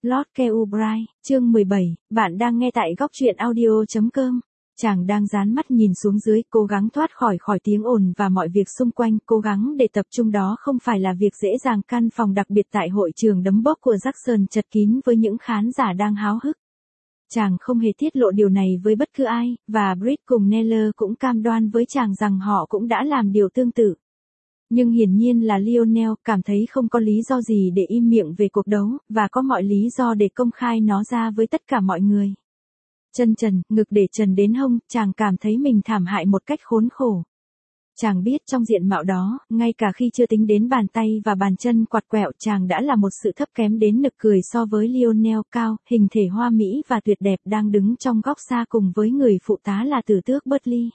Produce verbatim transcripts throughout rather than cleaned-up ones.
Lord Keubrai, chương mười bảy, bạn đang nghe tại góc truyện audio chấm com. Chàng đang dán mắt nhìn xuống dưới, cố gắng thoát khỏi khỏi tiếng ồn và mọi việc xung quanh, cố gắng để tập trung đó không phải là việc dễ dàng. Căn phòng đặc biệt tại hội trường đấm bốc của Jackson chật kín với những khán giả đang háo hức. Chàng không hề tiết lộ điều này với bất cứ ai, và Britt cùng Neller cũng cam đoan với chàng rằng họ cũng đã làm điều tương tự. Nhưng hiển nhiên là Lionel cảm thấy không có lý do gì để im miệng về cuộc đấu, và có mọi lý do để công khai nó ra với tất cả mọi người. Chân trần, ngực để trần đến hông, chàng cảm thấy mình thảm hại một cách khốn khổ. Chàng biết trong diện mạo đó, ngay cả khi chưa tính đến bàn tay và bàn chân quặt quẹo, chàng đã là một sự thấp kém đến nực cười so với Lionel cao, hình thể hoa mỹ và tuyệt đẹp đang đứng trong góc xa cùng với người phụ tá là tử tước Bertley.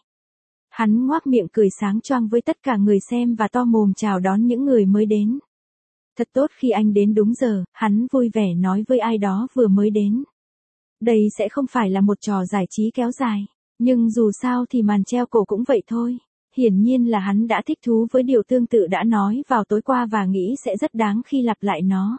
Hắn ngoác miệng cười sáng choang với tất cả người xem và to mồm chào đón những người mới đến. Thật tốt khi anh đến đúng giờ, hắn vui vẻ nói với ai đó vừa mới đến. Đây sẽ không phải là một trò giải trí kéo dài, nhưng dù sao thì màn treo cổ cũng vậy thôi. Hiển nhiên là hắn đã thích thú với điều tương tự đã nói vào tối qua và nghĩ sẽ rất đáng khi lặp lại nó.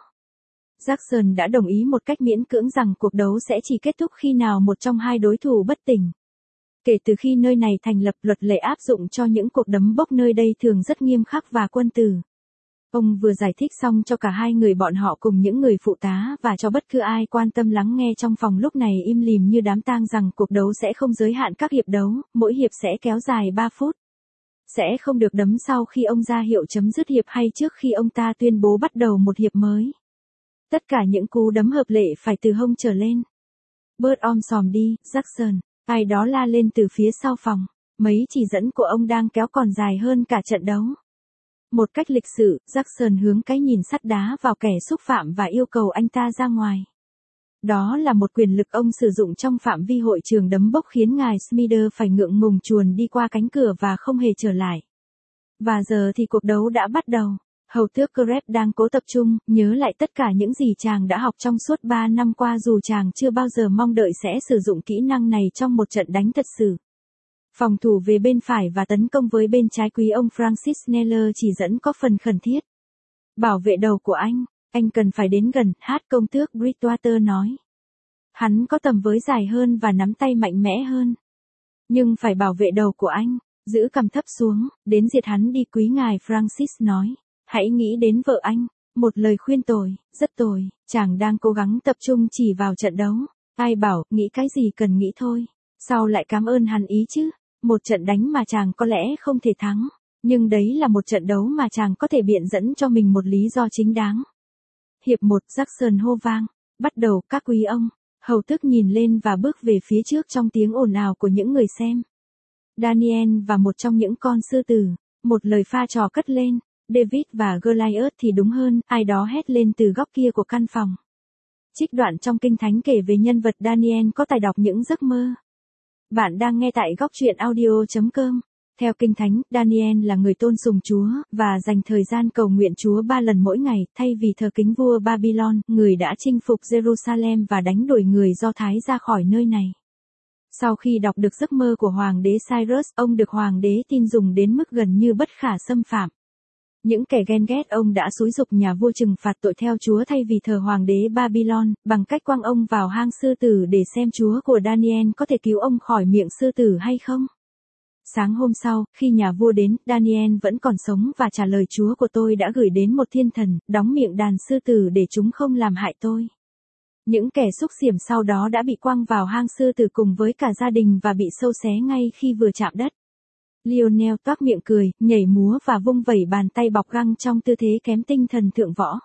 Jackson đã đồng ý một cách miễn cưỡng rằng cuộc đấu sẽ chỉ kết thúc khi nào một trong hai đối thủ bất tỉnh. Kể từ khi nơi này thành lập, luật lệ áp dụng cho những cuộc đấm bốc nơi đây thường rất nghiêm khắc và quân tử. Ông vừa giải thích xong cho cả hai người bọn họ cùng những người phụ tá và cho bất cứ ai quan tâm lắng nghe trong phòng lúc này im lìm như đám tang rằng cuộc đấu sẽ không giới hạn các hiệp đấu, mỗi hiệp sẽ kéo dài ba phút. Sẽ không được đấm sau khi ông ra hiệu chấm dứt hiệp hay trước khi ông ta tuyên bố bắt đầu một hiệp mới. Tất cả những cú đấm hợp lệ phải từ hông trở lên. Bớt om sòm đi, Jackson. Ai đó la lên từ phía sau phòng, mấy chỉ dẫn của ông đang kéo còn dài hơn cả trận đấu. Một cách lịch sự, Jackson hướng cái nhìn sắt đá vào kẻ xúc phạm và yêu cầu anh ta ra ngoài. Đó là một quyền lực ông sử dụng trong phạm vi hội trường đấm bốc khiến ngài Smither phải ngượng ngùng chuồn đi qua cánh cửa và không hề trở lại. Và giờ thì cuộc đấu đã bắt đầu. Hầu tước Crep đang cố tập trung, nhớ lại tất cả những gì chàng đã học trong suốt ba năm qua dù chàng chưa bao giờ mong đợi sẽ sử dụng kỹ năng này trong một trận đánh thật sự. Phòng thủ về bên phải và tấn công với bên trái, quý ông Francis Neller chỉ dẫn có phần khẩn thiết. Bảo vệ đầu của anh, anh cần phải đến gần, hát công tước Bridgewater nói. Hắn có tầm với dài hơn và nắm tay mạnh mẽ hơn. Nhưng phải bảo vệ đầu của anh, giữ cằm thấp xuống, đến diệt hắn đi, quý ngài Francis nói. Hãy nghĩ đến vợ anh, một lời khuyên tồi, rất tồi, chàng đang cố gắng tập trung chỉ vào trận đấu. Ai bảo, nghĩ cái gì cần nghĩ thôi. Sao lại cảm ơn hắn ý chứ? Một trận đánh mà chàng có lẽ không thể thắng. Nhưng đấy là một trận đấu mà chàng có thể biện dẫn cho mình một lý do chính đáng. Hiệp một, Jackson hô vang. Bắt đầu, các quý ông. Hầu tước nhìn lên và bước về phía trước trong tiếng ồn ào của những người xem. Daniel và một trong những con sư tử. Một lời pha trò cất lên. David và Goliath thì đúng hơn, ai đó hét lên từ góc kia của căn phòng. Trích đoạn trong Kinh Thánh kể về nhân vật Daniel có tài đọc những giấc mơ. Bạn đang nghe tại góc truyện audio chấm com. Theo Kinh Thánh, Daniel là người tôn sùng Chúa, và dành thời gian cầu nguyện Chúa ba lần mỗi ngày, thay vì thờ kính vua Babylon, người đã chinh phục Jerusalem và đánh đuổi người Do Thái ra khỏi nơi này. Sau khi đọc được giấc mơ của Hoàng đế Cyrus, ông được Hoàng đế tin dùng đến mức gần như bất khả xâm phạm. Những kẻ ghen ghét ông đã xúi giục nhà vua trừng phạt tội theo Chúa thay vì thờ hoàng đế Babylon, bằng cách quăng ông vào hang sư tử để xem Chúa của Daniel có thể cứu ông khỏi miệng sư tử hay không. Sáng hôm sau, khi nhà vua đến, Daniel vẫn còn sống và trả lời, Chúa của tôi đã gửi đến một thiên thần, đóng miệng đàn sư tử để chúng không làm hại tôi. Những kẻ xúc xỉm sau đó đã bị quăng vào hang sư tử cùng với cả gia đình và bị sâu xé ngay khi vừa chạm đất. Lionel toác miệng cười, nhảy múa và vung vẩy bàn tay bọc găng trong tư thế kém tinh thần thượng võ.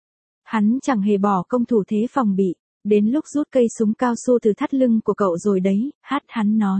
Hắn chẳng hề bỏ công thủ thế phòng bị, đến lúc rút cây súng cao su từ thắt lưng của cậu rồi đấy, hát hắn nói.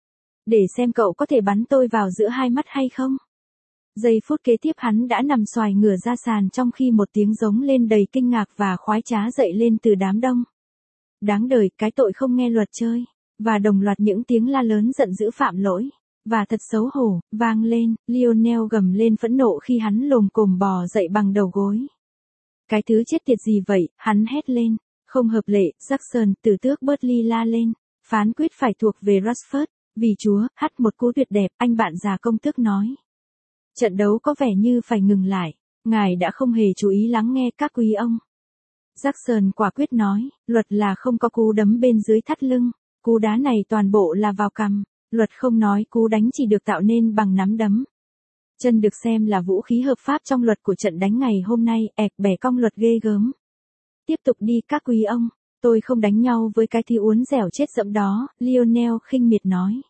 Để xem cậu có thể bắn tôi vào giữa hai mắt hay không. Giây phút kế tiếp hắn đã nằm xoài ngửa ra sàn trong khi một tiếng giống lên đầy kinh ngạc và khoái trá dậy lên từ đám đông. Đáng đời, cái tội không nghe luật chơi, và đồng loạt những tiếng la lớn giận dữ phạm lỗi. Và thật xấu hổ, vang lên, Lionel gầm lên phẫn nộ khi hắn lồm cồm bò dậy bằng đầu gối. Cái thứ chết tiệt gì vậy, hắn hét lên. Không hợp lệ, Jackson, tử tước Bertley la lên. Phán quyết phải thuộc về Rashford, vì Chúa, hắt một cú tuyệt đẹp, anh bạn già công tước nói. Trận đấu có vẻ như phải ngừng lại, ngài đã không hề chú ý lắng nghe các quý ông. Jackson quả quyết nói, luật là không có cú đấm bên dưới thắt lưng, cú đá này toàn bộ là vào cằm, luật không nói cú đánh chỉ được tạo nên bằng nắm đấm. Chân được xem là vũ khí hợp pháp trong luật của trận đánh ngày hôm nay, ẹp bẻ cong luật ghê gớm. Tiếp tục đi các quý ông, tôi không đánh nhau với cái thi uốn dẻo chết dẫm đó, Lionel khinh miệt nói.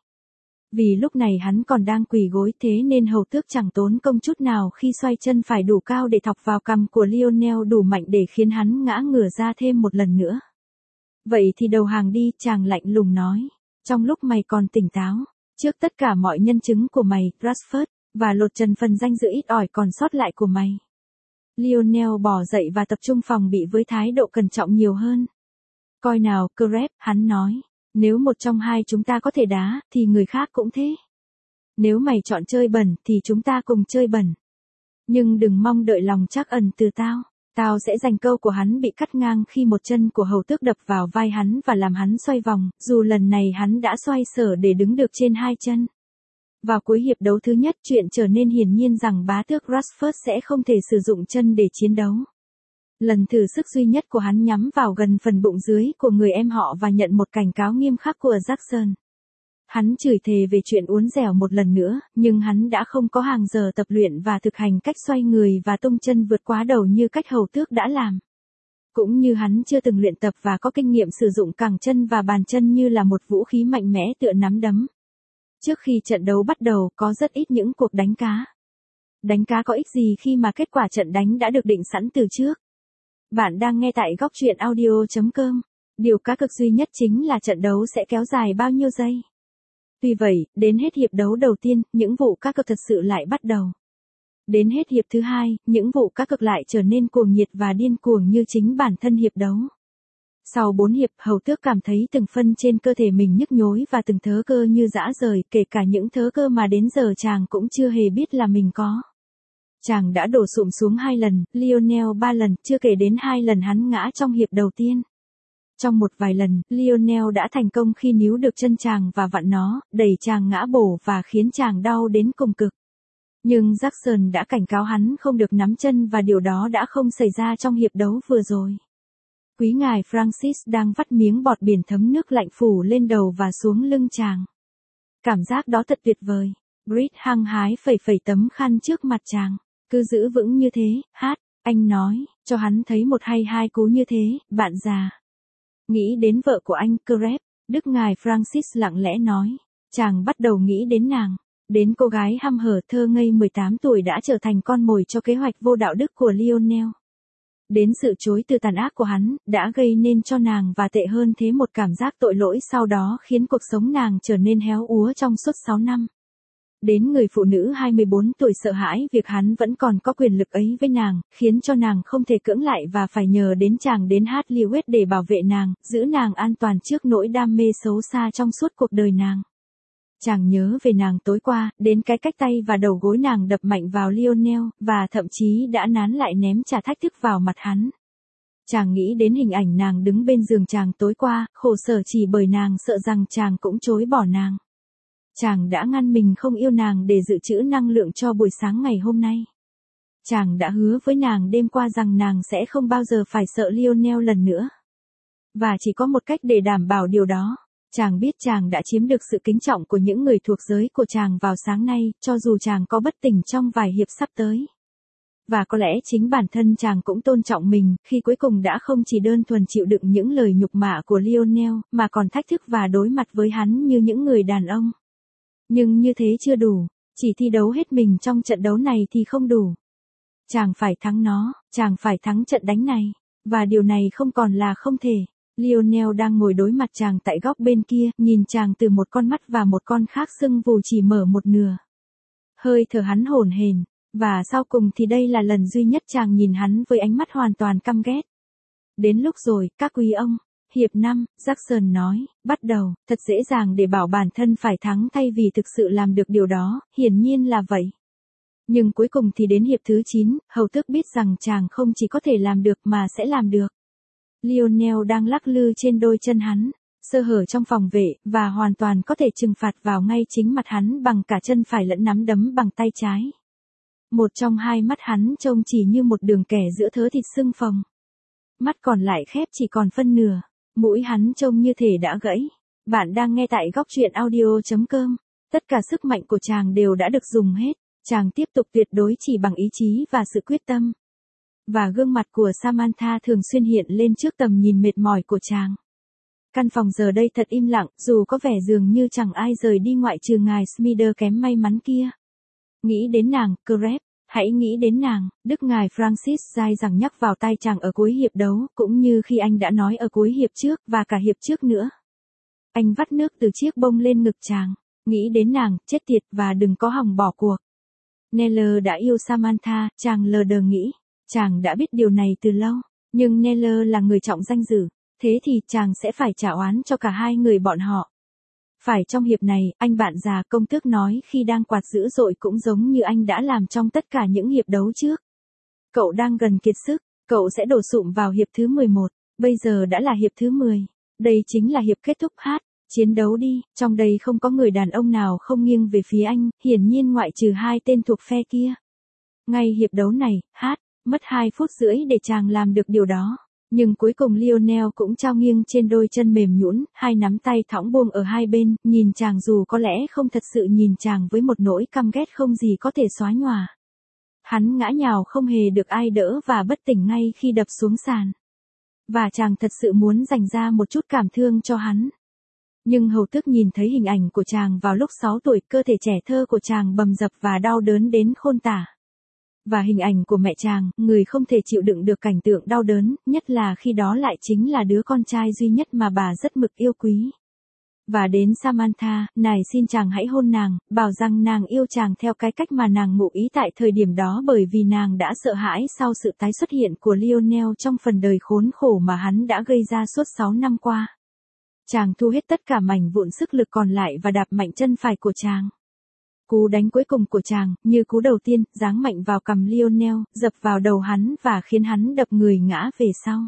Vì lúc này hắn còn đang quỳ gối thế nên hầu tước chẳng tốn công chút nào khi xoay chân phải đủ cao để thọc vào cằm của Lionel đủ mạnh để khiến hắn ngã ngửa ra thêm một lần nữa. Vậy thì đầu hàng đi, chàng lạnh lùng nói. Trong lúc mày còn tỉnh táo, trước tất cả mọi nhân chứng của mày, Rashford, và lột trần phần danh dự ít ỏi còn sót lại của mày. Lionel bỏ dậy và tập trung phòng bị với thái độ cẩn trọng nhiều hơn. Coi nào, Crep, hắn nói. Nếu một trong hai chúng ta có thể đá, thì người khác cũng thế. Nếu mày chọn chơi bẩn, thì chúng ta cùng chơi bẩn. Nhưng đừng mong đợi lòng trắc ẩn từ tao. Tao sẽ giành câu của hắn bị cắt ngang khi một chân của hầu tước đập vào vai hắn và làm hắn xoay vòng, dù lần này hắn đã xoay sở để đứng được trên hai chân. Vào cuối hiệp đấu thứ nhất, chuyện trở nên hiển nhiên rằng bá tước Rashford sẽ không thể sử dụng chân để chiến đấu. Lần thử sức duy nhất của hắn nhắm vào gần phần bụng dưới của người em họ và nhận một cảnh cáo nghiêm khắc của Jackson. Hắn chửi thề về chuyện uốn dẻo một lần nữa, nhưng hắn đã không có hàng giờ tập luyện và thực hành cách xoay người và tung chân vượt quá đầu như cách hầu tước đã làm. Cũng như hắn chưa từng luyện tập và có kinh nghiệm sử dụng cẳng chân và bàn chân như là một vũ khí mạnh mẽ tựa nắm đấm. Trước khi trận đấu bắt đầu có rất ít những cuộc đánh cá. Đánh cá có ích gì khi mà kết quả trận đánh đã được định sẵn từ trước. Bạn đang nghe tại góc truyện audio chấm com. Điều cá cược duy nhất chính là trận đấu sẽ kéo dài bao nhiêu giây. Tuy vậy, đến hết hiệp đấu đầu tiên, những vụ cá cược thật sự lại bắt đầu. Đến hết hiệp thứ hai, những vụ cá cược lại trở nên cuồng nhiệt và điên cuồng như chính bản thân hiệp đấu. Sau bốn hiệp, hầu tước cảm thấy từng phân trên cơ thể mình nhức nhối và từng thớ cơ như rã rời, kể cả những thớ cơ mà đến giờ chàng cũng chưa hề biết là mình có. Chàng đã đổ sụm xuống hai lần, Lionel ba lần, chưa kể đến hai lần hắn ngã trong hiệp đầu tiên. Trong một vài lần, Lionel đã thành công khi níu được chân chàng và vặn nó, đẩy chàng ngã bổ và khiến chàng đau đến cùng cực. Nhưng Jackson đã cảnh cáo hắn không được nắm chân và điều đó đã không xảy ra trong hiệp đấu vừa rồi. Quý ngài Francis đang vắt miếng bọt biển thấm nước lạnh phủ lên đầu và xuống lưng chàng. Cảm giác đó thật tuyệt vời. Brit hăng hái phẩy phẩy tấm khăn trước mặt chàng. Cứ giữ vững như thế, hát, anh nói, cho hắn thấy một hay hai cú như thế, bạn già. Nghĩ đến vợ của anh, Crep, Đức ngài Francis lặng lẽ nói. Chàng bắt đầu nghĩ đến nàng. Đến cô gái hăm hở thơ ngây mười tám tuổi đã trở thành con mồi cho kế hoạch vô đạo đức của Lionel. Đến sự chối từ tàn ác của hắn, đã gây nên cho nàng và tệ hơn thế một cảm giác tội lỗi sau đó khiến cuộc sống nàng trở nên héo úa trong suốt sáu năm. Đến người phụ nữ hai mươi bốn tuổi sợ hãi việc hắn vẫn còn có quyền lực ấy với nàng, khiến cho nàng không thể cưỡng lại và phải nhờ đến chàng đến Hollywood để bảo vệ nàng, giữ nàng an toàn trước nỗi đam mê xấu xa trong suốt cuộc đời nàng. Chàng nhớ về nàng tối qua, đến cái cách tay và đầu gối nàng đập mạnh vào Lionel, và thậm chí đã nán lại ném trà thách thức vào mặt hắn. Chàng nghĩ đến hình ảnh nàng đứng bên giường chàng tối qua, khổ sở chỉ bởi nàng sợ rằng chàng cũng chối bỏ nàng. Chàng đã ngăn mình không yêu nàng để dự trữ năng lượng cho buổi sáng ngày hôm nay. Chàng đã hứa với nàng đêm qua rằng nàng sẽ không bao giờ phải sợ Lionel lần nữa. Và chỉ có một cách để đảm bảo điều đó. Chàng biết chàng đã chiếm được sự kính trọng của những người thuộc giới của chàng vào sáng nay, cho dù chàng có bất tỉnh trong vài hiệp sắp tới. Và có lẽ chính bản thân chàng cũng tôn trọng mình, khi cuối cùng đã không chỉ đơn thuần chịu đựng những lời nhục mạ của Lionel, mà còn thách thức và đối mặt với hắn như những người đàn ông. Nhưng như thế chưa đủ, chỉ thi đấu hết mình trong trận đấu này thì không đủ. Chàng phải thắng nó, chàng phải thắng trận đánh này, và điều này không còn là không thể. Lionel đang ngồi đối mặt chàng tại góc bên kia, nhìn chàng từ một con mắt và một con khác sưng vù chỉ mở một nửa. Hơi thở hắn hổn hển, và sau cùng thì đây là lần duy nhất chàng nhìn hắn với ánh mắt hoàn toàn căm ghét. Đến lúc rồi, các quý ông. Hiệp năm, Jackson nói, bắt đầu, thật dễ dàng để bảo bản thân phải thắng thay vì thực sự làm được điều đó, hiển nhiên là vậy. Nhưng cuối cùng thì đến hiệp thứ chín, hầu tước biết rằng chàng không chỉ có thể làm được mà sẽ làm được. Lionel đang lắc lư trên đôi chân hắn, sơ hở trong phòng vệ, và hoàn toàn có thể trừng phạt vào ngay chính mặt hắn bằng cả chân phải lẫn nắm đấm bằng tay trái. Một trong hai mắt hắn trông chỉ như một đường kẻ giữa thớ thịt sưng phồng. mắt còn lại khép chỉ còn phân nửa, mũi hắn trông như thể đã gãy. Bạn đang nghe tại góc truyện audio.com. Tất cả sức mạnh của chàng đều đã được dùng hết, chàng tiếp tục tuyệt đối chỉ bằng ý chí và sự quyết tâm. Và gương mặt của Samantha thường xuyên hiện lên trước tầm nhìn mệt mỏi của chàng. Căn phòng giờ đây thật im lặng, dù có vẻ dường như chẳng ai rời đi ngoại trừ ngài Smither kém may mắn kia. Nghĩ đến nàng, Crep, hãy nghĩ đến nàng, đức ngài Francis dai dẳng nhắc vào tai chàng ở cuối hiệp đấu, cũng như khi anh đã nói ở cuối hiệp trước, và cả hiệp trước nữa. Anh vắt nước từ chiếc bông lên ngực chàng, nghĩ đến nàng, chết tiệt và đừng có hòng bỏ cuộc. Neller đã yêu Samantha, chàng lờ đờ nghĩ, chàng đã biết điều này từ lâu, nhưng Neller là người trọng danh dự, thế thì chàng sẽ phải trả oán cho cả hai người bọn họ. Phải trong hiệp này, anh bạn già công tước nói khi đang quạt dữ dội cũng giống như anh đã làm trong tất cả những hiệp đấu trước. Cậu đang gần kiệt sức, cậu sẽ đổ sụm vào hiệp thứ mười một, bây giờ đã là hiệp thứ mười. Đây chính là hiệp kết thúc hát, chiến đấu đi, trong đây không có người đàn ông nào không nghiêng về phía anh, hiển nhiên ngoại trừ hai tên thuộc phe kia. Ngay hiệp đấu này, hát, mất hai phút rưỡi để chàng làm được điều đó. Nhưng cuối cùng Lionel cũng trao nghiêng trên đôi chân mềm nhũn, hai nắm tay thõng buông ở hai bên, nhìn chàng dù có lẽ không thật sự nhìn chàng với một nỗi căm ghét không gì có thể xóa nhòa. Hắn ngã nhào không hề được ai đỡ và bất tỉnh ngay khi đập xuống sàn. Và chàng thật sự muốn dành ra một chút cảm thương cho hắn. Nhưng hầu tước nhìn thấy hình ảnh của chàng vào lúc sáu tuổi, cơ thể trẻ thơ của chàng bầm dập và đau đớn đến khôn tả. Và hình ảnh của mẹ chàng, người không thể chịu đựng được cảnh tượng đau đớn, nhất là khi đó lại chính là đứa con trai duy nhất mà bà rất mực yêu quý. Và đến Samantha, này xin chàng hãy hôn nàng, bảo rằng nàng yêu chàng theo cái cách mà nàng ngụ ý tại thời điểm đó, bởi vì nàng đã sợ hãi sau sự tái xuất hiện của Lionel trong phần đời khốn khổ mà hắn đã gây ra suốt sáu năm qua. Chàng thu hết tất cả mảnh vụn sức lực còn lại và đạp mạnh chân phải của chàng. Cú đánh cuối cùng của chàng, như cú đầu tiên, giáng mạnh vào cằm Lionel, dập vào đầu hắn và khiến hắn đập người ngã về sau.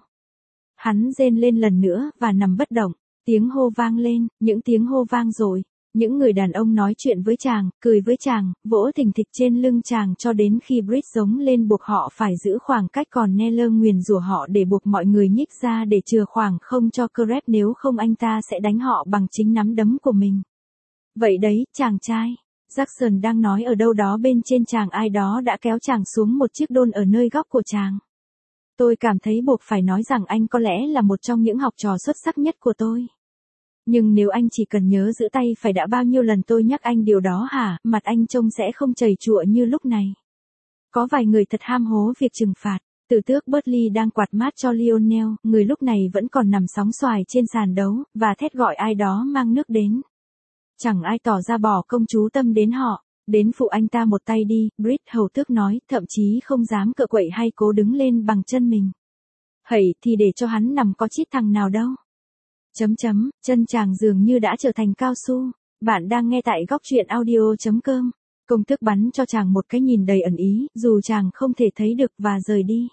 Hắn rên lên lần nữa và nằm bất động, tiếng hô vang lên, những tiếng hô vang rồi. Những người đàn ông nói chuyện với chàng, cười với chàng, vỗ thình thịch trên lưng chàng cho đến khi Brit giống lên buộc họ phải giữ khoảng cách, còn Neller nguyền rủa họ để buộc mọi người nhích ra để chừa khoảng không cho Crep, nếu không anh ta sẽ đánh họ bằng chính nắm đấm của mình. Vậy đấy, chàng trai. Jackson đang nói ở đâu đó bên trên chàng, ai đó đã kéo chàng xuống một chiếc đôn ở nơi góc của chàng. Tôi cảm thấy buộc phải nói rằng anh có lẽ là một trong những học trò xuất sắc nhất của tôi. Nhưng nếu anh chỉ cần nhớ giữ tay phải, đã bao nhiêu lần tôi nhắc anh điều đó hả, mặt anh trông sẽ không chảy chụa như lúc này. Có vài người thật ham hố việc trừng phạt. Tử tước Bertley đang quạt mát cho Lionel, người lúc này vẫn còn nằm sóng xoài trên sàn đấu, và thét gọi ai đó mang nước đến. Chẳng ai tỏ ra bỏ công chú tâm đến họ. Đến phụ anh ta một tay đi, Brit hầu tước nói, thậm chí không dám cựa quậy hay cố đứng lên bằng chân mình. Hẩy thì để cho hắn nằm, có chít thằng nào đâu. Chấm chấm, chân chàng dường như đã trở thành cao su. Bạn đang nghe tại góc truyện audio.com. Công tước bắn cho chàng một cái nhìn đầy ẩn ý, dù chàng không thể thấy được, và rời đi.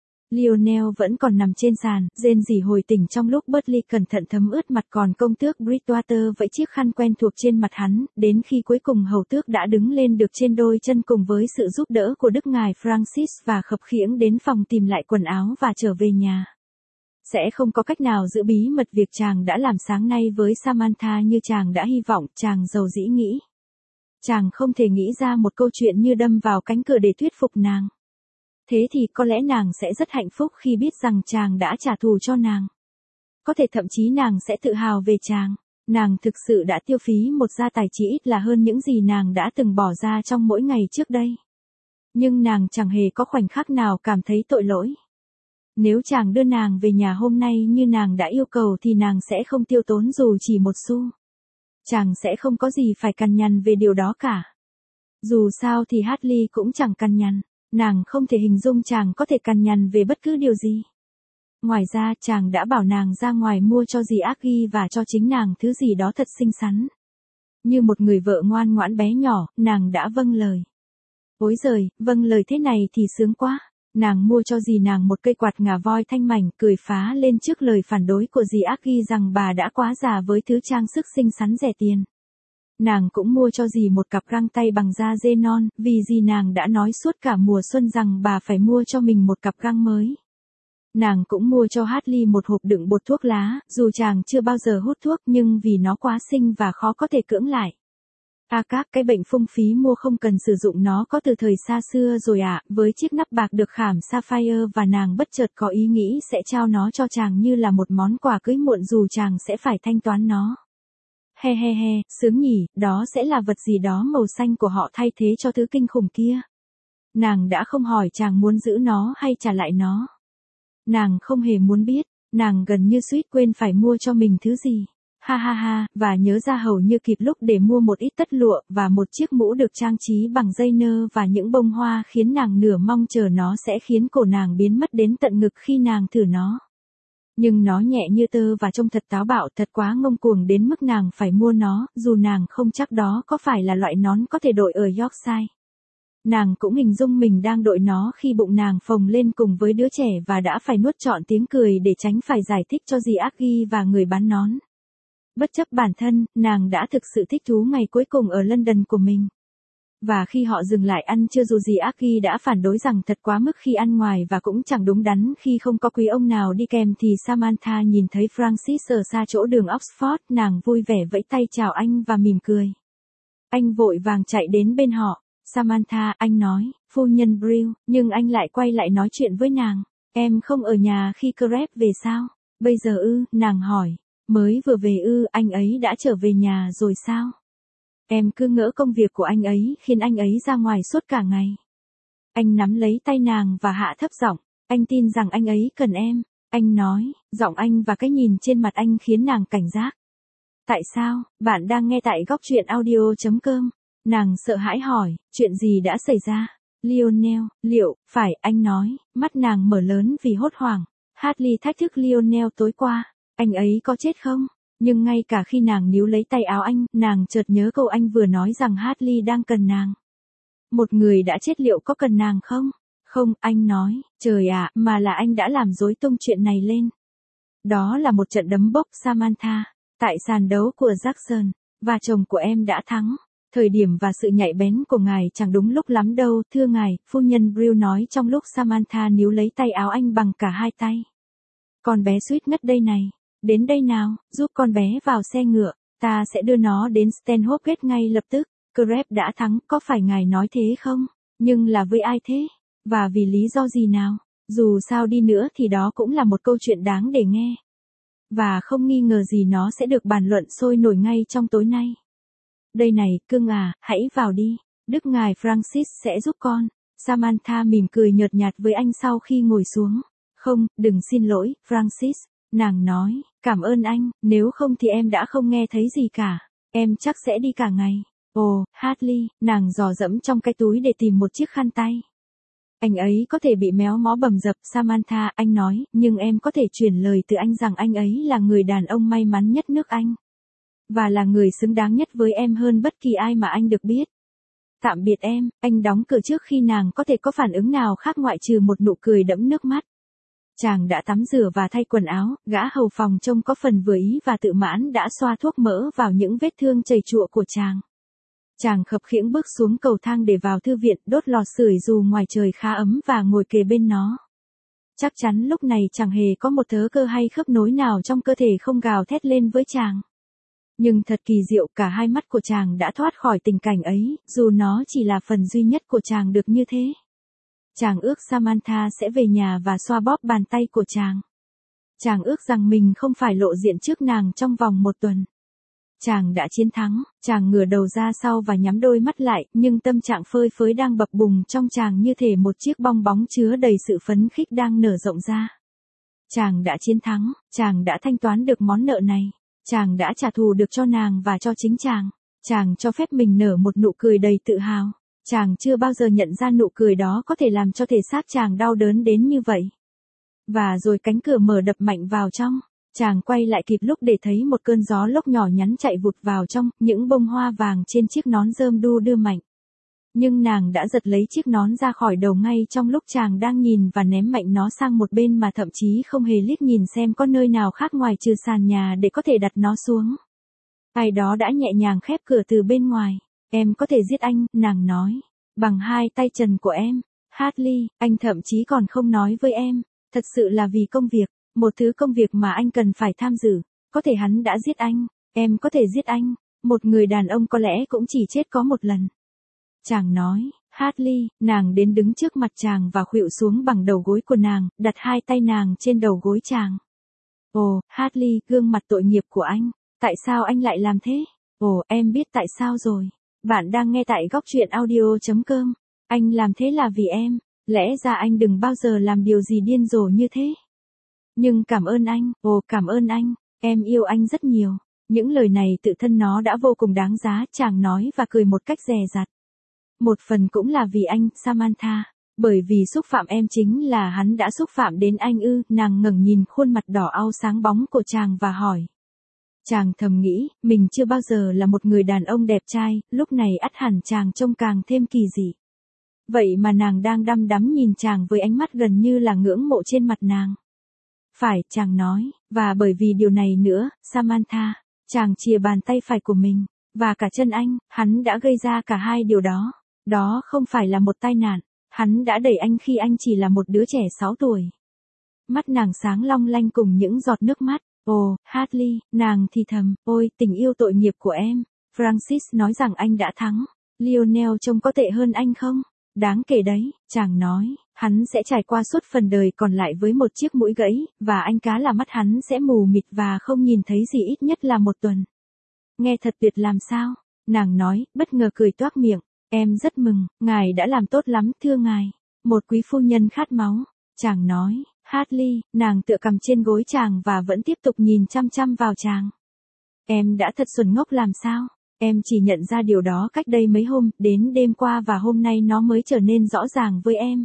Lionel vẫn còn nằm trên sàn, rên rỉ hồi tỉnh trong lúc Bertley cẩn thận thấm ướt mặt, còn công tước Bridgewater vẫy chiếc khăn quen thuộc trên mặt hắn, đến khi cuối cùng hầu tước đã đứng lên được trên đôi chân cùng với sự giúp đỡ của đức ngài Francis, và khập khiễng đến phòng tìm lại quần áo và trở về nhà. Sẽ không có cách nào giữ bí mật việc chàng đã làm sáng nay với Samantha như chàng đã hy vọng, chàng giàu dĩ nghĩ. Chàng không thể nghĩ ra một câu chuyện như đâm vào cánh cửa để thuyết phục nàng. Thế thì có lẽ nàng sẽ rất hạnh phúc khi biết rằng chàng đã trả thù cho nàng. Có thể thậm chí nàng sẽ tự hào về chàng. Nàng thực sự đã tiêu phí một gia tài chỉ ít là hơn những gì nàng đã từng bỏ ra trong mỗi ngày trước đây. Nhưng nàng chẳng hề có khoảnh khắc nào cảm thấy tội lỗi. Nếu chàng đưa nàng về nhà hôm nay như nàng đã yêu cầu thì nàng sẽ không tiêu tốn dù chỉ một xu. Chàng sẽ không có gì phải cằn nhằn về điều đó cả. Dù sao thì Hartley cũng chẳng cằn nhằn. Nàng không thể hình dung chàng có thể cằn nhằn về bất cứ điều gì. Ngoài ra, chàng đã bảo nàng ra ngoài mua cho dì Aggie và cho chính nàng thứ gì đó thật xinh xắn. Như một người vợ ngoan ngoãn bé nhỏ, nàng đã vâng lời. Ối giời, vâng lời thế này thì sướng quá. Nàng mua cho dì nàng một cây quạt ngà voi thanh mảnh, cười phá lên trước lời phản đối của dì Aggie rằng bà đã quá già với thứ trang sức xinh xắn rẻ tiền. Nàng cũng mua cho dì một cặp găng tay bằng da dê non, vì dì nàng đã nói suốt cả mùa xuân rằng bà phải mua cho mình một cặp găng mới. Nàng cũng mua cho Hartley một hộp đựng bột thuốc lá, dù chàng chưa bao giờ hút thuốc nhưng vì nó quá xinh và khó có thể cưỡng lại. A các cái bệnh phung phí mua không cần sử dụng nó có từ thời xa xưa rồi ạ, à, với chiếc nắp bạc được khảm sapphire và nàng bất chợt có ý nghĩ sẽ trao nó cho chàng như là một món quà cưới muộn dù chàng sẽ phải thanh toán nó. He he he, sướng nhỉ, đó sẽ là vật gì đó màu xanh của họ thay thế cho thứ kinh khủng kia. Nàng đã không hỏi chàng muốn giữ nó hay trả lại nó. Nàng không hề muốn biết, nàng gần như suýt quên phải mua cho mình thứ gì. Ha ha ha, và nhớ ra hầu như kịp lúc để mua một ít tất lụa và một chiếc mũ được trang trí bằng dây nơ và những bông hoa khiến nàng nửa mong chờ nó sẽ khiến cổ nàng biến mất đến tận ngực khi nàng thử nó. Nhưng nó nhẹ như tơ và trông thật táo bạo, thật quá ngông cuồng đến mức nàng phải mua nó, dù nàng không chắc đó có phải là loại nón có thể đội ở Yorkshire. Nàng cũng hình dung mình đang đội nó khi bụng nàng phồng lên cùng với đứa trẻ và đã phải nuốt trọn tiếng cười để tránh phải giải thích cho dì Aggie và người bán nón. Bất chấp bản thân, nàng đã thực sự thích thú ngày cuối cùng ở London của mình. Và khi họ dừng lại ăn trưa dù dì Aggie đã phản đối rằng thật quá mức khi ăn ngoài và cũng chẳng đúng đắn khi không có quý ông nào đi kèm thì Samantha nhìn thấy Francis ở xa chỗ đường Oxford, nàng vui vẻ vẫy tay chào anh và mỉm cười. Anh vội vàng chạy đến bên họ. Samantha, anh nói, phu nhân Brill, nhưng anh lại quay lại nói chuyện với nàng. Em không ở nhà khi Crep về sao? Bây giờ ư, nàng hỏi. Mới vừa về ư, anh ấy đã trở về nhà rồi sao? Em cứ ngỡ công việc của anh ấy khiến anh ấy ra ngoài suốt cả ngày. Anh nắm lấy tay nàng và hạ thấp giọng, anh tin rằng anh ấy cần em. Anh nói, giọng anh và cái nhìn trên mặt anh khiến nàng cảnh giác. Tại sao? Bạn đang nghe tại góc truyện audio chấm com. Nàng sợ hãi hỏi, chuyện gì đã xảy ra? Lionel, liệu, phải, anh nói, mắt nàng mở lớn vì hốt hoảng. Hartley thách thức Lionel tối qua, anh ấy có chết không? Nhưng ngay cả khi nàng níu lấy tay áo anh, nàng chợt nhớ câu anh vừa nói rằng Hartley đang cần nàng. Một người đã chết liệu có cần nàng không? Không, anh nói, trời ạ, mà là anh đã làm rối tung chuyện này lên. Đó là một trận đấm bốc Samantha, tại sàn đấu của Jackson, và chồng của em đã thắng. Thời điểm và sự nhạy bén của ngài chẳng đúng lúc lắm đâu, thưa ngài, phu nhân Brill nói trong lúc Samantha níu lấy tay áo anh bằng cả hai tay. Con bé suýt ngất đây này, đến đây nào, giúp con bé vào xe ngựa, ta sẽ đưa nó đến Stanhope Gate ngay lập tức. Crep đã thắng, có phải ngài nói thế không? Nhưng là với ai thế? Và vì lý do gì nào? Dù sao đi nữa thì đó cũng là một câu chuyện đáng để nghe. Và không nghi ngờ gì nó sẽ được bàn luận sôi nổi ngay trong tối nay. Đây này, cưng à, hãy vào đi. Đức ngài Francis sẽ giúp con. Samantha mỉm cười nhợt nhạt với anh sau khi ngồi xuống. Không, đừng xin lỗi, Francis. Nàng nói, cảm ơn anh, nếu không thì em đã không nghe thấy gì cả. Em chắc sẽ đi cả ngày. Ồ, Hartley, nàng dò dẫm trong cái túi để tìm một chiếc khăn tay. Anh ấy có thể bị méo mó bầm dập, Samantha, anh nói, nhưng em có thể truyền lời từ anh rằng anh ấy là người đàn ông may mắn nhất nước Anh. Và là người xứng đáng nhất với em hơn bất kỳ ai mà anh được biết. Tạm biệt em, anh đóng cửa trước khi nàng có thể có phản ứng nào khác ngoại trừ một nụ cười đẫm nước mắt. Chàng đã tắm rửa và thay quần áo, gã hầu phòng trông có phần vừa ý và tự mãn đã xoa thuốc mỡ vào những vết thương chảy chụa của chàng. Chàng khập khiễng bước xuống cầu thang để vào thư viện, đốt lò sưởi dù ngoài trời khá ấm và ngồi kề bên nó. Chắc chắn lúc này chẳng hề có một thớ cơ hay khớp nối nào trong cơ thể không gào thét lên với chàng. Nhưng thật kỳ diệu, cả hai mắt của chàng đã thoát khỏi tình cảnh ấy, dù nó chỉ là phần duy nhất của chàng được như thế. Chàng ước Samantha sẽ về nhà và xoa bóp bàn tay của chàng. Chàng ước rằng mình không phải lộ diện trước nàng trong vòng một tuần. Chàng đã chiến thắng, chàng ngửa đầu ra sau và nhắm đôi mắt lại, nhưng tâm trạng phơi phới đang bập bùng trong chàng như thể một chiếc bong bóng chứa đầy sự phấn khích đang nở rộng ra. Chàng đã chiến thắng, chàng đã thanh toán được món nợ này. Chàng đã trả thù được cho nàng và cho chính chàng. Chàng cho phép mình nở một nụ cười đầy tự hào. Chàng chưa bao giờ nhận ra nụ cười đó có thể làm cho thể xác chàng đau đớn đến như vậy. Và rồi cánh cửa mở đập mạnh vào trong. Chàng quay lại kịp lúc để thấy một cơn gió lốc nhỏ nhắn chạy vụt vào trong, những bông hoa vàng trên chiếc nón rơm đu đưa mạnh. Nhưng nàng đã giật lấy chiếc nón ra khỏi đầu ngay trong lúc chàng đang nhìn và ném mạnh nó sang một bên mà thậm chí không hề liếc nhìn xem có nơi nào khác ngoài trừ sàn nhà để có thể đặt nó xuống. Ai đó đã nhẹ nhàng khép cửa từ bên ngoài. Em có thể giết anh, nàng nói. Bằng hai tay trần của em. Hartley, anh thậm chí còn không nói với em. Thật sự là vì công việc, một thứ công việc mà anh cần phải tham dự. Có thể hắn đã giết anh, em có thể giết anh, một người đàn ông có lẽ cũng chỉ chết có một lần. Chàng nói, Hartley, nàng đến đứng trước mặt chàng và khuỵu xuống bằng đầu gối của nàng, đặt hai tay nàng trên đầu gối chàng. Ồ, Hartley, gương mặt tội nghiệp của anh, tại sao anh lại làm thế? Ồ, em biết tại sao rồi. Bạn đang nghe tại góc truyện audio chấm com. Anh làm thế là vì em, lẽ ra anh đừng bao giờ làm điều gì điên rồ như thế. Nhưng cảm ơn anh, ồ cảm ơn anh, em yêu anh rất nhiều. Những lời này tự thân nó đã vô cùng đáng giá, chàng nói và cười một cách dè dặt. Một phần cũng là vì anh, Samantha, bởi vì xúc phạm em chính là hắn đã xúc phạm đến anh ư, nàng ngẩng nhìn khuôn mặt đỏ au sáng bóng của chàng và hỏi. Chàng thầm nghĩ, mình chưa bao giờ là một người đàn ông đẹp trai, lúc này ắt hẳn chàng trông càng thêm kỳ dị. Vậy mà nàng đang đăm đắm nhìn chàng với ánh mắt gần như là ngưỡng mộ trên mặt nàng. Phải, chàng nói, và bởi vì điều này nữa, Samantha, chàng chìa bàn tay phải của mình, và cả chân anh, hắn đã gây ra cả hai điều đó. Đó không phải là một tai nạn, hắn đã đẩy anh khi anh chỉ là một đứa trẻ sáu tuổi. Mắt nàng sáng long lanh cùng những giọt nước mắt. Ồ, Hartley, nàng thì thầm, ôi, tình yêu tội nghiệp của em. Francis nói rằng anh đã thắng. Lionel trông có tệ hơn anh không? Đáng kể đấy, chàng nói, hắn sẽ trải qua suốt phần đời còn lại với một chiếc mũi gãy, và anh cá là mắt hắn sẽ mù mịt và không nhìn thấy gì ít nhất là một tuần. Nghe thật tuyệt làm sao? Nàng nói, bất ngờ cười toác miệng. Em rất mừng, ngài đã làm tốt lắm, thưa ngài. Một quý phu nhân khát máu. Chàng nói, Hartley, nàng tựa cằm trên gối chàng và vẫn tiếp tục nhìn chăm chăm vào chàng. Em đã thật xuẩn ngốc làm sao? Em chỉ nhận ra điều đó cách đây mấy hôm, đến đêm qua và hôm nay nó mới trở nên rõ ràng với em.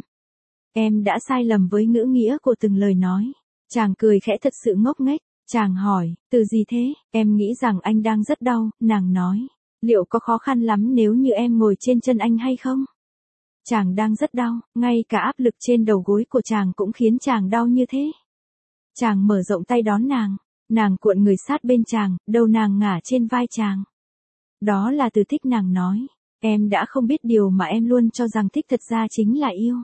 Em đã sai lầm với ngữ nghĩa của từng lời nói. Chàng cười khẽ thật sự ngốc nghếch. Chàng hỏi, từ gì thế? Em nghĩ rằng anh đang rất đau, nàng nói. Liệu có khó khăn lắm nếu như em ngồi trên chân anh hay không? Chàng đang rất đau, ngay cả áp lực trên đầu gối của chàng cũng khiến chàng đau như thế. Chàng mở rộng tay đón nàng, nàng cuộn người sát bên chàng, đầu nàng ngả trên vai chàng. Đó là từ thích, nàng nói. Em đã không biết điều mà em luôn cho rằng thích thật ra chính là yêu.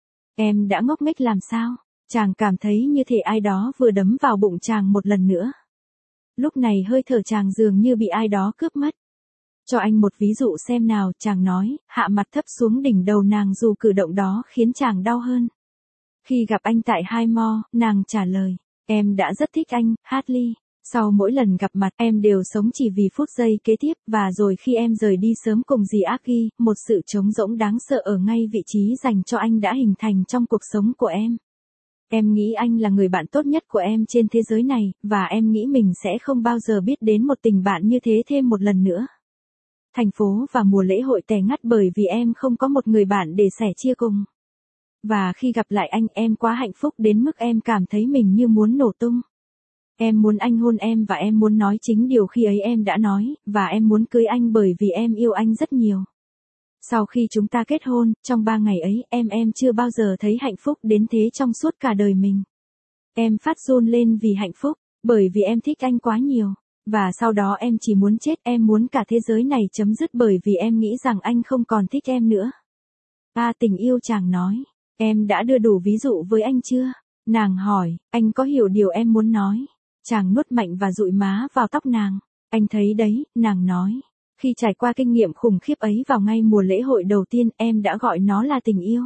Em đã ngốc nghếch làm sao? Chàng cảm thấy như thể ai đó vừa đấm vào bụng chàng một lần nữa. Lúc này hơi thở chàng dường như bị ai đó cướp mất. Cho anh một ví dụ xem nào, chàng nói, hạ mặt thấp xuống đỉnh đầu nàng dù cử động đó khiến chàng đau hơn. Khi gặp anh tại Highmore, nàng trả lời, em đã rất thích anh, Hartley. Sau mỗi lần gặp mặt em đều sống chỉ vì phút giây kế tiếp, và rồi khi em rời đi sớm cùng dì Aggie, một sự trống rỗng đáng sợ ở ngay vị trí dành cho anh đã hình thành trong cuộc sống của em. Em nghĩ anh là người bạn tốt nhất của em trên thế giới này, và em nghĩ mình sẽ không bao giờ biết đến một tình bạn như thế thêm một lần nữa. Thành phố và mùa lễ hội tẻ ngắt bởi vì em không có một người bạn để sẻ chia cùng. Và khi gặp lại anh, em quá hạnh phúc đến mức em cảm thấy mình như muốn nổ tung. Em muốn anh hôn em và em muốn nói chính điều khi ấy em đã nói, và em muốn cưới anh bởi vì em yêu anh rất nhiều. Sau khi chúng ta kết hôn, trong ba ngày ấy, em em chưa bao giờ thấy hạnh phúc đến thế trong suốt cả đời mình. Em phát run lên vì hạnh phúc, bởi vì em thích anh quá nhiều. Và sau đó em chỉ muốn chết, em muốn cả thế giới này chấm dứt bởi vì em nghĩ rằng anh không còn thích em nữa. À, tình yêu, chàng nói. Em đã đưa đủ ví dụ với anh chưa? Nàng hỏi, anh có hiểu điều em muốn nói? Chàng nuốt mạnh và dụi má vào tóc nàng. Anh thấy đấy, nàng nói. Khi trải qua kinh nghiệm khủng khiếp ấy vào ngay mùa lễ hội đầu tiên, em đã gọi nó là tình yêu.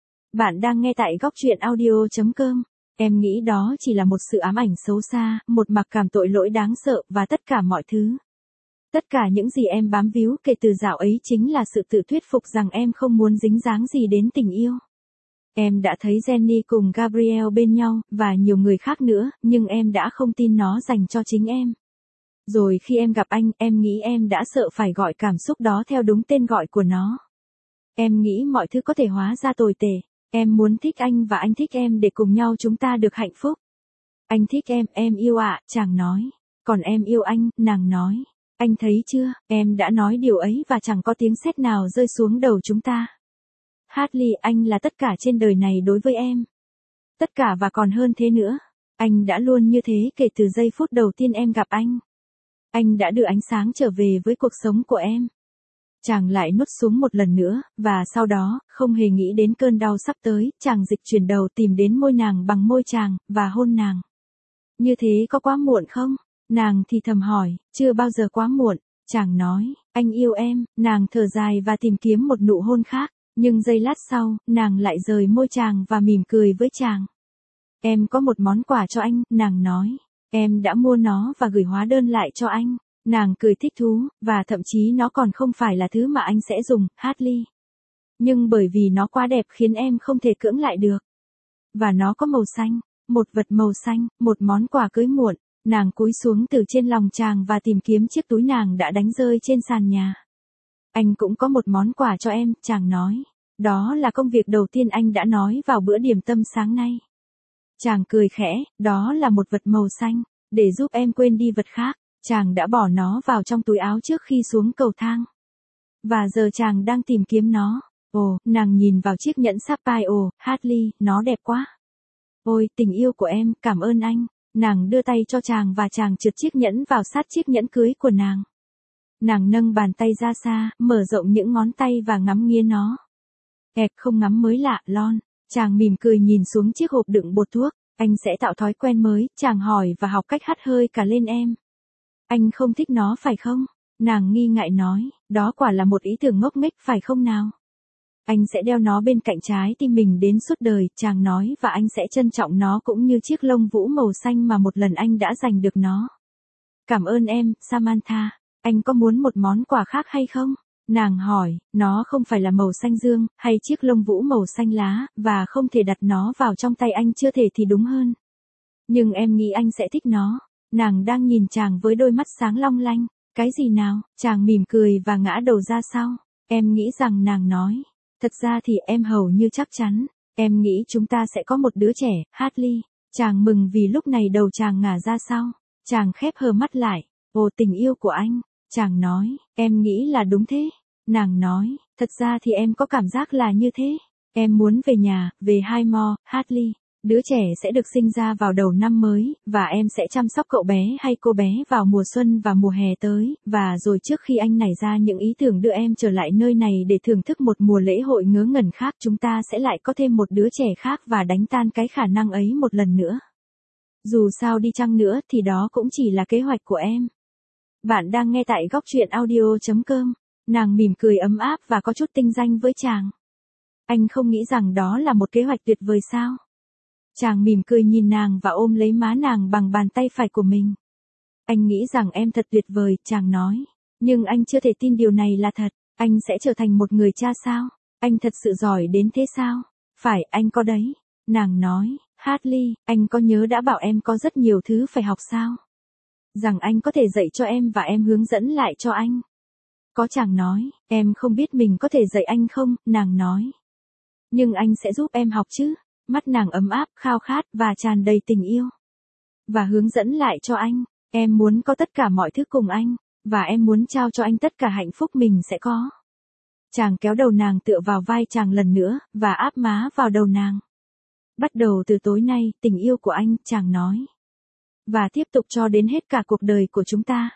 Bạn đang nghe tại góc truyện audio chấm com. Em nghĩ đó chỉ là một sự ám ảnh xấu xa, một mặc cảm tội lỗi đáng sợ và tất cả mọi thứ. Tất cả những gì em bám víu kể từ dạo ấy chính là sự tự thuyết phục rằng em không muốn dính dáng gì đến tình yêu. Em đã thấy Jenny cùng Gabriel bên nhau, và nhiều người khác nữa, nhưng em đã không tin nó dành cho chính em. Rồi khi em gặp anh, em nghĩ em đã sợ phải gọi cảm xúc đó theo đúng tên gọi của nó. Em nghĩ mọi thứ có thể hóa ra tồi tệ. Em muốn thích anh và anh thích em để cùng nhau chúng ta được hạnh phúc. Anh thích em, em yêu ạ, chàng nói. Còn em yêu anh, nàng nói. Anh thấy chưa, em đã nói điều ấy và chẳng có tiếng sét nào rơi xuống đầu chúng ta. Hartley, anh là tất cả trên đời này đối với em. Tất cả và còn hơn thế nữa. Anh đã luôn như thế kể từ giây phút đầu tiên em gặp anh. Anh đã đưa ánh sáng trở về với cuộc sống của em. Chàng lại nuốt xuống một lần nữa, và sau đó, không hề nghĩ đến cơn đau sắp tới, chàng dịch chuyển đầu tìm đến môi nàng bằng môi chàng, và hôn nàng. Như thế có quá muộn không? Nàng thì thầm hỏi, chưa bao giờ quá muộn. Chàng nói, anh yêu em, nàng thở dài và tìm kiếm một nụ hôn khác, nhưng giây lát sau, nàng lại rời môi chàng và mỉm cười với chàng. Em có một món quà cho anh, nàng nói. Em đã mua nó và gửi hóa đơn lại cho anh. Nàng cười thích thú, và thậm chí nó còn không phải là thứ mà anh sẽ dùng, Hartley. Nhưng bởi vì nó quá đẹp khiến em không thể cưỡng lại được. Và nó có màu xanh, một vật màu xanh, một món quà cưới muộn. Nàng cúi xuống từ trên lòng chàng và tìm kiếm chiếc túi nàng đã đánh rơi trên sàn nhà. Anh cũng có một món quà cho em, chàng nói. Đó là công việc đầu tiên anh đã nói vào bữa điểm tâm sáng nay. Chàng cười khẽ, đó là một vật màu xanh, để giúp em quên đi vật khác. Chàng đã bỏ nó vào trong túi áo trước khi xuống cầu thang. Và giờ chàng đang tìm kiếm nó. Ồ, nàng nhìn vào chiếc nhẫn sapphire. Ồ, Hartley, nó đẹp quá. Ôi, tình yêu của em, cảm ơn anh. Nàng đưa tay cho chàng và chàng trượt chiếc nhẫn vào sát chiếc nhẫn cưới của nàng. Nàng nâng bàn tay ra xa, mở rộng những ngón tay và ngắm nghía nó. Ẹc không ngắm mới lạ, Lon. Chàng mỉm cười nhìn xuống chiếc hộp đựng bột thuốc. Anh sẽ tạo thói quen mới, chàng hỏi và học cách hắt hơi cả lên em. Anh không thích nó phải không? Nàng nghi ngại nói, đó quả là một ý tưởng ngốc nghếch phải không nào? Anh sẽ đeo nó bên cạnh trái tim mình đến suốt đời, chàng nói, và anh sẽ trân trọng nó cũng như chiếc lông vũ màu xanh mà một lần anh đã giành được nó. Cảm ơn em, Samantha. Anh có muốn một món quà khác hay không? Nàng hỏi, nó không phải là màu xanh dương, hay chiếc lông vũ màu xanh lá, và không thể đặt nó vào trong tay anh chưa thể thì đúng hơn. Nhưng em nghĩ anh sẽ thích nó. Nàng đang nhìn chàng với đôi mắt sáng long lanh. Cái gì nào? Chàng mỉm cười và ngã đầu ra sau. Em nghĩ rằng nàng nói. Thật ra thì em hầu như chắc chắn. Em nghĩ chúng ta sẽ có một đứa trẻ, Hartley. Chàng mừng vì lúc này đầu chàng ngả ra sau. Chàng khép hờ mắt lại. Ồ, tình yêu của anh. Chàng nói, em nghĩ là đúng thế. Nàng nói, thật ra thì em có cảm giác là như thế. Em muốn về nhà, về Highmore, Hartley. Đứa trẻ sẽ được sinh ra vào đầu năm mới, và em sẽ chăm sóc cậu bé hay cô bé vào mùa xuân và mùa hè tới, và rồi trước khi anh nảy ra những ý tưởng đưa em trở lại nơi này để thưởng thức một mùa lễ hội ngớ ngẩn khác, chúng ta sẽ lại có thêm một đứa trẻ khác và đánh tan cái khả năng ấy một lần nữa. Dù sao đi chăng nữa thì đó cũng chỉ là kế hoạch của em. Bạn đang nghe tại góc truyện audio chấm com. Nàng mỉm cười ấm áp và có chút tinh danh với chàng. Anh không nghĩ rằng đó là một kế hoạch tuyệt vời sao? Chàng mỉm cười nhìn nàng và ôm lấy má nàng bằng bàn tay phải của mình. Anh nghĩ rằng em thật tuyệt vời, chàng nói. Nhưng anh chưa thể tin điều này là thật. Anh sẽ trở thành một người cha sao? Anh thật sự giỏi đến thế sao? Phải, anh có đấy. Nàng nói, Hartley, anh có nhớ đã bảo em có rất nhiều thứ phải học sao? Rằng anh có thể dạy cho em và em hướng dẫn lại cho anh. Có, chàng nói, em không biết mình có thể dạy anh không, nàng nói. Nhưng anh sẽ giúp em học chứ. Mắt nàng ấm áp, khao khát và tràn đầy tình yêu. Và hướng dẫn lại cho anh. Em muốn có tất cả mọi thứ cùng anh. Và em muốn trao cho anh tất cả hạnh phúc mình sẽ có. Chàng kéo đầu nàng tựa vào vai chàng lần nữa, và áp má vào đầu nàng. Bắt đầu từ tối nay, tình yêu của anh, chàng nói. Và tiếp tục cho đến hết cả cuộc đời của chúng ta.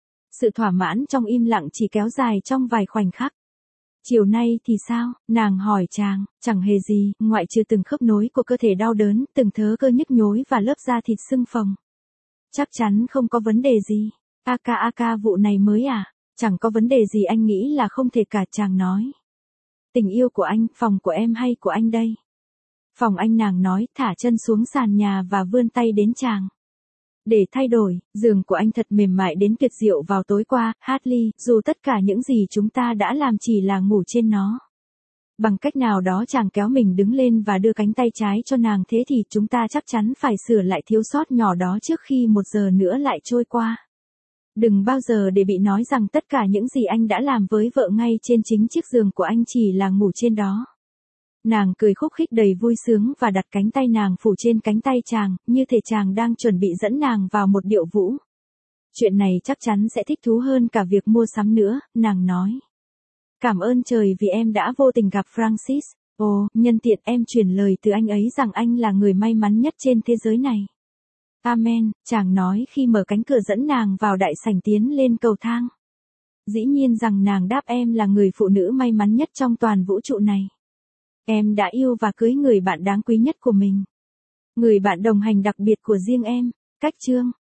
Sự thỏa mãn trong im lặng chỉ kéo dài trong vài khoảnh khắc. Chiều nay thì sao? Nàng hỏi chàng, chẳng hề gì, ngoại trừ từng khớp nối của cơ thể đau đớn, từng thớ cơ nhức nhối và lớp da thịt sưng phồng. Chắc chắn không có vấn đề gì. Aka aka vụ này mới à? Chẳng có vấn đề gì, anh nghĩ là không thể cả, chàng nói. Tình yêu của anh, phòng của em hay của anh đây? Phòng anh, nàng nói, thả chân xuống sàn nhà và vươn tay đến chàng. Để thay đổi, giường của anh thật mềm mại đến tuyệt diệu vào tối qua, Hartley, dù tất cả những gì chúng ta đã làm chỉ là ngủ trên nó. Bằng cách nào đó chàng kéo mình đứng lên và đưa cánh tay trái cho nàng, thế thì chúng ta chắc chắn phải sửa lại thiếu sót nhỏ đó trước khi một giờ nữa lại trôi qua. Đừng bao giờ để bị nói rằng tất cả những gì anh đã làm với vợ ngay trên chính chiếc giường của anh chỉ là ngủ trên đó. Nàng cười khúc khích đầy vui sướng và đặt cánh tay nàng phủ trên cánh tay chàng, như thể chàng đang chuẩn bị dẫn nàng vào một điệu vũ. Chuyện này chắc chắn sẽ thích thú hơn cả việc mua sắm nữa, nàng nói. Cảm ơn trời vì em đã vô tình gặp Francis. Ồ, nhân tiện em truyền lời từ anh ấy rằng anh là người may mắn nhất trên thế giới này. Amen, chàng nói khi mở cánh cửa dẫn nàng vào đại sảnh tiến lên cầu thang. Dĩ nhiên rằng nàng đáp em là người phụ nữ may mắn nhất trong toàn vũ trụ này. Em đã yêu và cưới người bạn đáng quý nhất của mình. Người bạn đồng hành đặc biệt của riêng em. Cách chương